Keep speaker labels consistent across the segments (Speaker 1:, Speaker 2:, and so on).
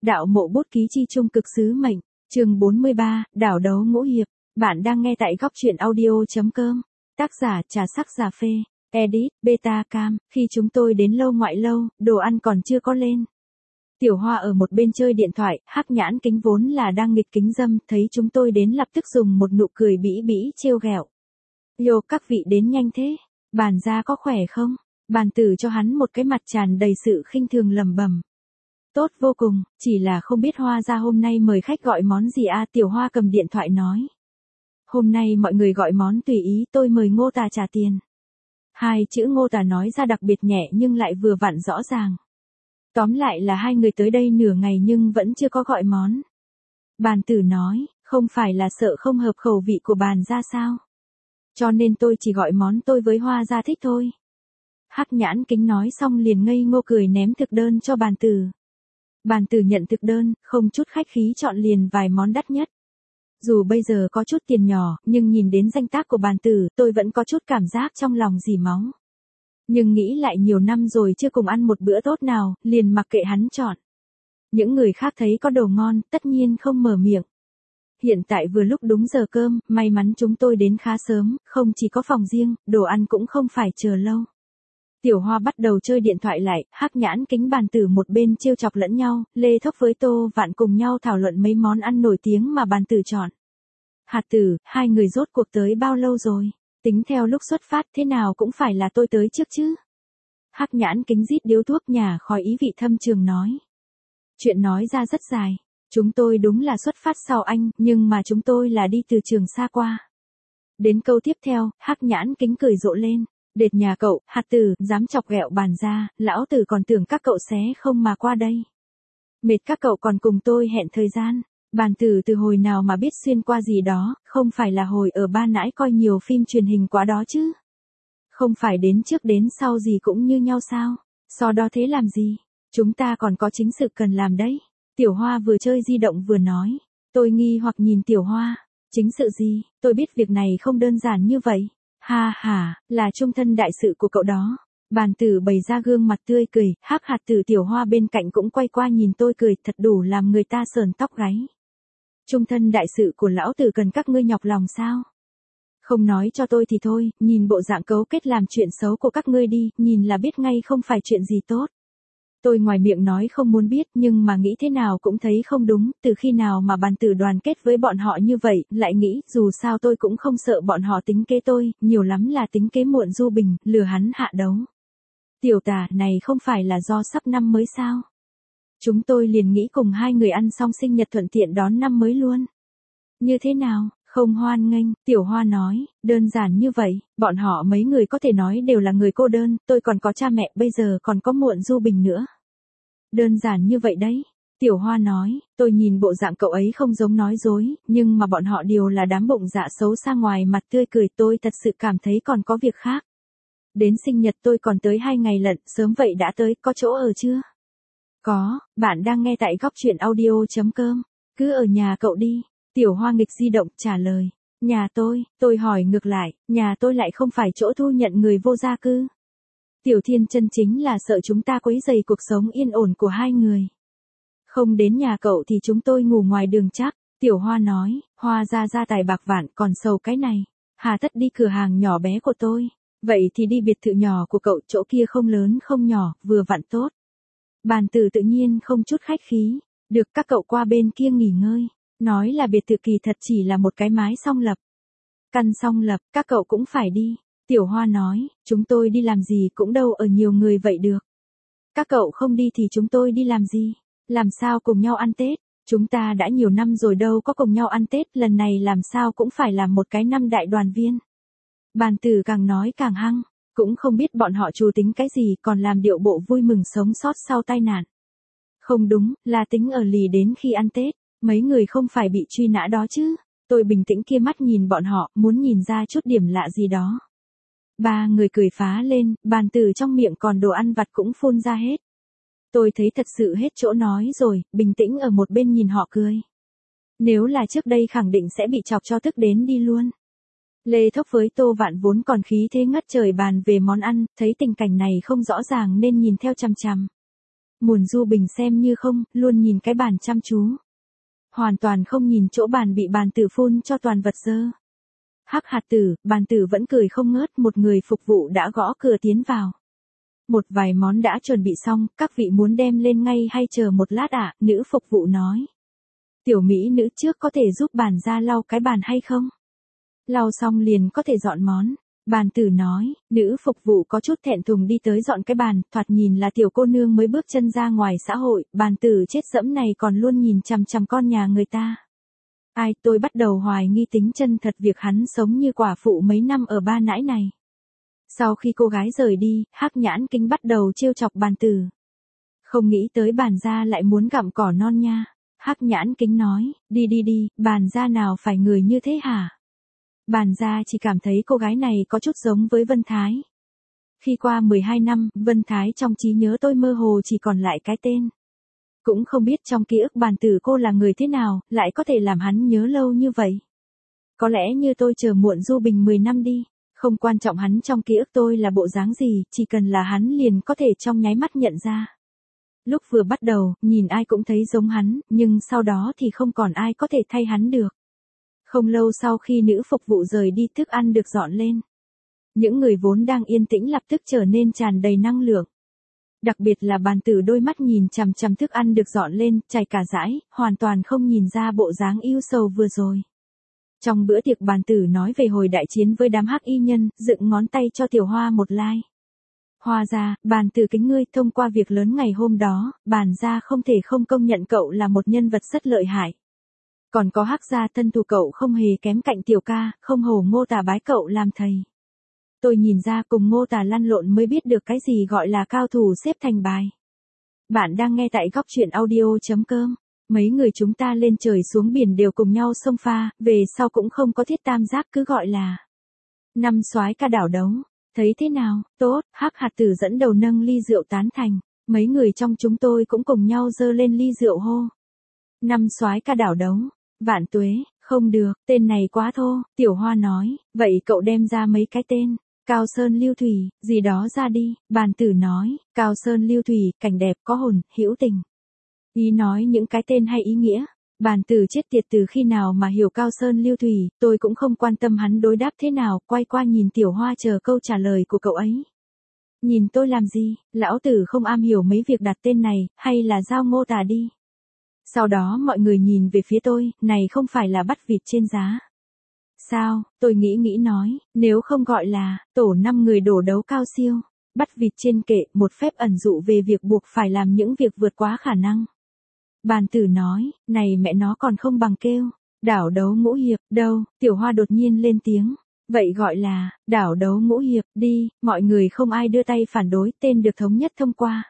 Speaker 1: Đạo mộ bút ký chi trung cực sứ mệnh, chương 43, đảo đấu ngũ hiệp. Bạn đang nghe tại góc truyện audio.com. Tác giả trà sắc cà phê, edit, beta cam. Khi chúng tôi đến lâu ngoại lâu, đồ ăn còn chưa có lên. Tiểu Hoa ở một bên chơi điện thoại, hắc nhãn kính vốn là đang nghịch kính dâm, thấy chúng tôi đến lập tức dùng một nụ cười bĩ bĩ trêu ghẹo. Yo, các vị đến nhanh thế, bàn gia có khỏe không? Bàn tử cho hắn một cái mặt tràn đầy sự khinh thường lẩm bẩm. Tốt vô cùng, chỉ là không biết Hoa gia hôm nay mời khách gọi món gì à? Tiểu Hoa cầm điện thoại nói. Hôm nay mọi người gọi món tùy ý, tôi mời Ngô Tà trả tiền. Hai chữ Ngô Tà nói ra đặc biệt nhẹ nhưng lại vừa vặn rõ ràng. Tóm lại là hai người tới đây nửa ngày nhưng vẫn chưa có gọi món. Bàn tử nói, không phải là sợ không hợp khẩu vị của bàn gia sao? Cho nên tôi chỉ gọi món tôi với Hoa gia thích thôi. Hắc nhãn kính nói xong liền ngây ngô cười ném thực đơn cho bàn tử. Bàn tử nhận thực đơn, không chút khách khí chọn liền vài món đắt nhất. Dù bây giờ có chút tiền nhỏ, nhưng nhìn đến danh tác của bàn tử, tôi vẫn có chút cảm giác trong lòng dỉ máu. Nhưng nghĩ lại nhiều năm rồi chưa cùng ăn một bữa tốt nào, liền mặc kệ hắn chọn. Những người khác thấy có đồ ngon, tất nhiên không mở miệng. Hiện tại vừa lúc đúng giờ cơm, may mắn chúng tôi đến khá sớm, không chỉ có phòng riêng, đồ ăn cũng không phải chờ lâu. Tiểu Hoa bắt đầu chơi điện thoại lại, hắc nhãn kính bàn tử một bên trêu chọc lẫn nhau, Lê Thốc với Tô Vạn cùng nhau thảo luận mấy món ăn nổi tiếng mà bàn tử chọn. Hạt tử, hai người rốt cuộc tới bao lâu rồi? Tính theo lúc xuất phát thế nào cũng phải là tôi tới trước chứ. Hắc nhãn kính rít điếu thuốc nhà khói ý vị thâm trường nói. Chuyện nói ra rất dài. Chúng tôi đúng là xuất phát sau anh, nhưng mà chúng tôi là đi từ Trường Sa qua. Đến câu tiếp theo, hắc nhãn kính cười rộ lên. Đệt nhà cậu, hạt tử, dám chọc ghẹo bàn gia, lão tử còn tưởng các cậu xé không mà qua đây. Mệt các cậu còn cùng tôi hẹn thời gian. Bàn tử từ hồi nào mà biết xuyên qua gì đó, không phải là hồi ở Ba Nãi coi nhiều phim truyền hình quá đó chứ. Không phải đến trước đến sau gì cũng như nhau sao, so đo thế làm gì, chúng ta còn có chính sự cần làm đấy. Tiểu Hoa vừa chơi di động vừa nói, tôi nghi hoặc nhìn Tiểu Hoa, chính sự gì, tôi biết việc này không đơn giản như vậy. Ha ha, là trung thân đại sự của cậu đó. Bàn tử bày ra gương mặt tươi cười, hắc hạt tử Tiểu Hoa bên cạnh cũng quay qua nhìn tôi cười thật đủ làm người ta sờn tóc gáy. Trung thân đại sự của lão tử cần các ngươi nhọc lòng sao? Không nói cho tôi thì thôi, nhìn bộ dạng cấu kết làm chuyện xấu của các ngươi đi, nhìn là biết ngay không phải chuyện gì tốt. Tôi ngoài miệng nói không muốn biết nhưng mà nghĩ thế nào cũng thấy không đúng, từ khi nào mà bàn tử đoàn kết với bọn họ như vậy, lại nghĩ dù sao tôi cũng không sợ bọn họ tính kế tôi, nhiều lắm là tính kế muộn Du Bình, lừa hắn hạ đấu. Tiểu Tà, này không phải là do sắp năm mới sao? Chúng tôi liền nghĩ cùng hai người ăn xong sinh nhật thuận tiện đón năm mới luôn. Như thế nào, không hoan nghênh, Tiểu Hoa nói, đơn giản như vậy, bọn họ mấy người có thể nói đều là người cô đơn, tôi còn có cha mẹ, bây giờ còn có muộn Du Bình nữa. Đơn giản như vậy đấy, Tiểu Hoa nói, tôi nhìn bộ dạng cậu ấy không giống nói dối, nhưng mà bọn họ đều là đám bụng dạ xấu xa ngoài mặt tươi cười, tôi thật sự cảm thấy còn có việc khác. Đến sinh nhật tôi còn tới 2 ngày lận, sớm vậy đã tới, có chỗ ở chưa? Có, bạn đang nghe tại góc truyện audio.com, cứ ở nhà cậu đi. Tiểu Hoa nghịch di động trả lời, nhà tôi hỏi ngược lại, nhà tôi lại không phải chỗ thu nhận người vô gia cư. Tiểu Thiên chân chính là sợ chúng ta quấy rầy cuộc sống yên ổn của hai người. Không đến nhà cậu thì chúng tôi ngủ ngoài đường chắc, Tiểu Hoa nói, Hoa gia tài bạc vạn còn sầu cái này, hà tất đi cửa hàng nhỏ bé của tôi, vậy thì đi biệt thự nhỏ của cậu, chỗ kia không lớn không nhỏ, vừa vặn tốt. Bàn tử tự nhiên không chút khách khí, được các cậu qua bên kia nghỉ ngơi. Nói là biệt thự kỳ thật chỉ là một cái mái song lập. Căn song lập, các cậu cũng phải đi. Tiểu Hoa nói, chúng tôi đi làm gì cũng đâu ở nhiều người vậy được. Các cậu không đi thì chúng tôi đi làm gì? Làm sao cùng nhau ăn Tết? Chúng ta đã nhiều năm rồi đâu có cùng nhau ăn Tết, lần này làm sao cũng phải làm một cái năm đại đoàn viên. Bàn tử càng nói càng hăng, cũng không biết bọn họ trù tính cái gì còn làm điệu bộ vui mừng sống sót sau tai nạn. Không đúng, là tính ở lì đến khi ăn Tết. Mấy người không phải bị truy nã đó chứ. Tôi bình tĩnh kia mắt nhìn bọn họ, muốn nhìn ra chút điểm lạ gì đó. Ba người cười phá lên, bàn tử trong miệng còn đồ ăn vặt cũng phun ra hết. Tôi thấy thật sự hết chỗ nói rồi, bình tĩnh ở một bên nhìn họ cười. Nếu là trước đây khẳng định sẽ bị chọc cho tức đến đi luôn. Lê Thốc với Tô Vạn vốn còn khí thế ngất trời bàn về món ăn, thấy tình cảnh này không rõ ràng nên nhìn theo chằm chằm. Muộn Du Bình xem như không, luôn nhìn cái bàn chăm chú. Hoàn toàn không nhìn chỗ bàn bị bàn tử phun cho toàn vật dơ. Hắc hạt tử, bàn tử vẫn cười không ngớt, một người phục vụ đã gõ cửa tiến vào. Một vài món đã chuẩn bị xong, các vị muốn đem lên ngay hay chờ một lát ạ? Nữ phục vụ nói. Tiểu mỹ nữ trước có thể giúp bàn ra lau cái bàn hay không? Lau xong liền có thể dọn món. Bàn tử nói, nữ phục vụ có chút thẹn thùng đi tới dọn cái bàn, thoạt nhìn là tiểu cô nương mới bước chân ra ngoài xã hội, bàn tử chết dẫm này còn luôn nhìn chằm chằm con nhà người ta. Ai, tôi bắt đầu hoài nghi tính chân thật việc hắn sống như quả phụ mấy năm ở ba nãi này. Sau khi cô gái rời đi, Hắc Nhãn Kính bắt đầu trêu chọc bàn tử. Không nghĩ tới bàn gia lại muốn gặm cỏ non nha. Hắc Nhãn Kính nói, đi đi đi, bàn gia nào phải người như thế hả? Bàn gia chỉ cảm thấy cô gái này có chút giống với Vân Thái. Khi qua 12 năm, Vân Thái trong trí nhớ tôi mơ hồ chỉ còn lại cái tên. Cũng không biết trong ký ức bàn tử cô là người thế nào, lại có thể làm hắn nhớ lâu như vậy. Có lẽ như tôi chờ Muộn Du Bình 10 năm đi. Không quan trọng hắn trong ký ức tôi là bộ dáng gì, chỉ cần là hắn liền có thể trong nháy mắt nhận ra. Lúc vừa bắt đầu, nhìn ai cũng thấy giống hắn, nhưng sau đó thì không còn ai có thể thay hắn được. Không lâu sau khi nữ phục vụ rời đi, thức ăn được dọn lên. Những người vốn đang yên tĩnh lập tức trở nên tràn đầy năng lượng. Đặc biệt là bàn tử đôi mắt nhìn chằm chằm thức ăn được dọn lên, chảy cả dãi, hoàn toàn không nhìn ra bộ dáng ưu sầu vừa rồi. Trong bữa tiệc bàn tử nói về hồi đại chiến với đám hắc y nhân, dựng ngón tay cho Tiểu Hoa một like. Hoa ra, bàn tử kính ngươi, thông qua việc lớn ngày hôm đó, bàn gia không thể không công nhận cậu là một nhân vật rất lợi hại. Còn có Hắc gia thân thủ cậu không hề kém cạnh Tiểu ca, không hổ Ngô Tả bái cậu làm thầy. Tôi nhìn ra cùng Ngô Tả lăn lộn mới biết được cái gì gọi là cao thủ xếp thành bài. Bạn đang nghe tại góc truyện audio.com. Mấy người chúng ta lên trời xuống biển đều cùng nhau xông pha, về sau cũng không có thiết tam giác, cứ gọi là năm soái ca đảo đấu. Thấy thế nào? Tốt, Hắc hạt tử dẫn đầu nâng ly rượu tán thành. Mấy người trong chúng tôi cũng cùng nhau dơ lên ly rượu hô. Năm soái ca đảo đấu. Vạn Tuế, không được, tên này quá thô. Tiểu Hoa nói, vậy cậu đem ra mấy cái tên. Cao Sơn Lưu Thủy, gì đó ra đi. Bàn tử nói, Cao Sơn Lưu Thủy, cảnh đẹp, có hồn, hữu tình. Ý nói những cái tên hay ý nghĩa. Bàn tử chết tiệt, từ khi nào mà hiểu Cao Sơn Lưu Thủy, tôi cũng không quan tâm hắn đối đáp thế nào, quay qua nhìn Tiểu Hoa chờ câu trả lời của cậu ấy. Nhìn tôi làm gì, lão tử không am hiểu mấy việc đặt tên này, hay là giao Ngô Tả đi. Sau đó mọi người nhìn về phía tôi, này không phải là bắt vịt trên giá. Sao, tôi nghĩ nói, nếu không gọi là, tổ 5 người đổ đấu cao siêu. Bắt vịt trên kệ, một phép ẩn dụ về việc buộc phải làm những việc vượt quá khả năng. Bàn tử nói, này mẹ nó còn không bằng kêu. Đảo đấu ngũ hiệp, đâu, Tiểu Hoa đột nhiên lên tiếng. Vậy gọi là, đảo đấu ngũ hiệp, đi, mọi người không ai đưa tay phản đối, tên được thống nhất thông qua.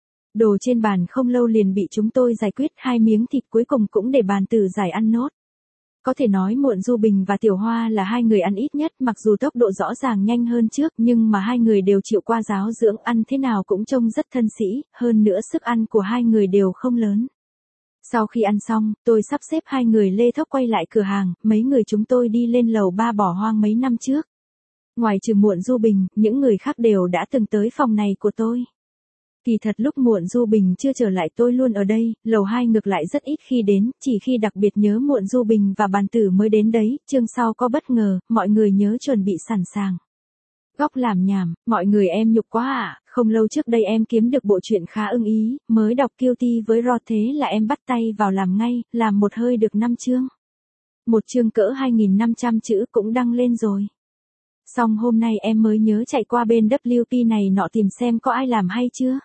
Speaker 1: Đồ trên bàn không lâu liền bị chúng tôi giải quyết, 2 miếng thịt cuối cùng cũng để bàn tử giải ăn nốt. Có thể nói Muộn Du Bình và Tiểu Hoa là 2 người ăn ít nhất, mặc dù tốc độ rõ ràng nhanh hơn trước, nhưng mà 2 người đều chịu qua giáo dưỡng, ăn thế nào cũng trông rất thân sĩ, hơn nữa sức ăn của 2 người đều không lớn. Sau khi ăn xong, tôi sắp xếp 2 người lê thốc quay lại cửa hàng, mấy người chúng tôi đi lên lầu 3 bỏ hoang mấy năm trước. Ngoài trừ Muộn Du Bình, những người khác đều đã từng tới phòng này của tôi. Kỳ thật lúc Muộn Du Bình chưa trở lại tôi luôn ở đây, lầu 2 ngược lại rất ít khi đến, chỉ khi đặc biệt nhớ Muộn Du Bình và bàn tử mới đến đấy, chương sau có bất ngờ, mọi người nhớ chuẩn bị sẵn sàng. Góc làm nhảm, mọi người em nhục quá à, không lâu trước đây em kiếm được bộ truyện khá ưng ý, mới đọc Guilty với Rod thế là em bắt tay vào làm ngay, làm một hơi được 5 chương. Một chương cỡ 2.500 chữ cũng đăng lên rồi. Xong hôm nay em mới nhớ chạy qua bên WP này nọ tìm xem có ai làm hay chưa.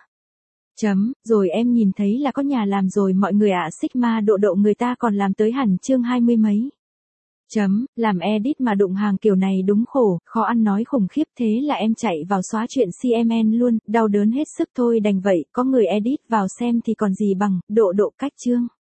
Speaker 1: Rồi em nhìn thấy là có nhà làm rồi mọi người ạ, Sigma độ người ta còn làm tới hẳn chương 20 mấy. Làm edit mà đụng hàng kiểu này đúng khổ, khó ăn nói khủng khiếp, thế là em chạy vào xóa chuyện CMN luôn, đau đớn hết sức thôi đành vậy, có người edit vào xem thì còn gì bằng, độ cách chương.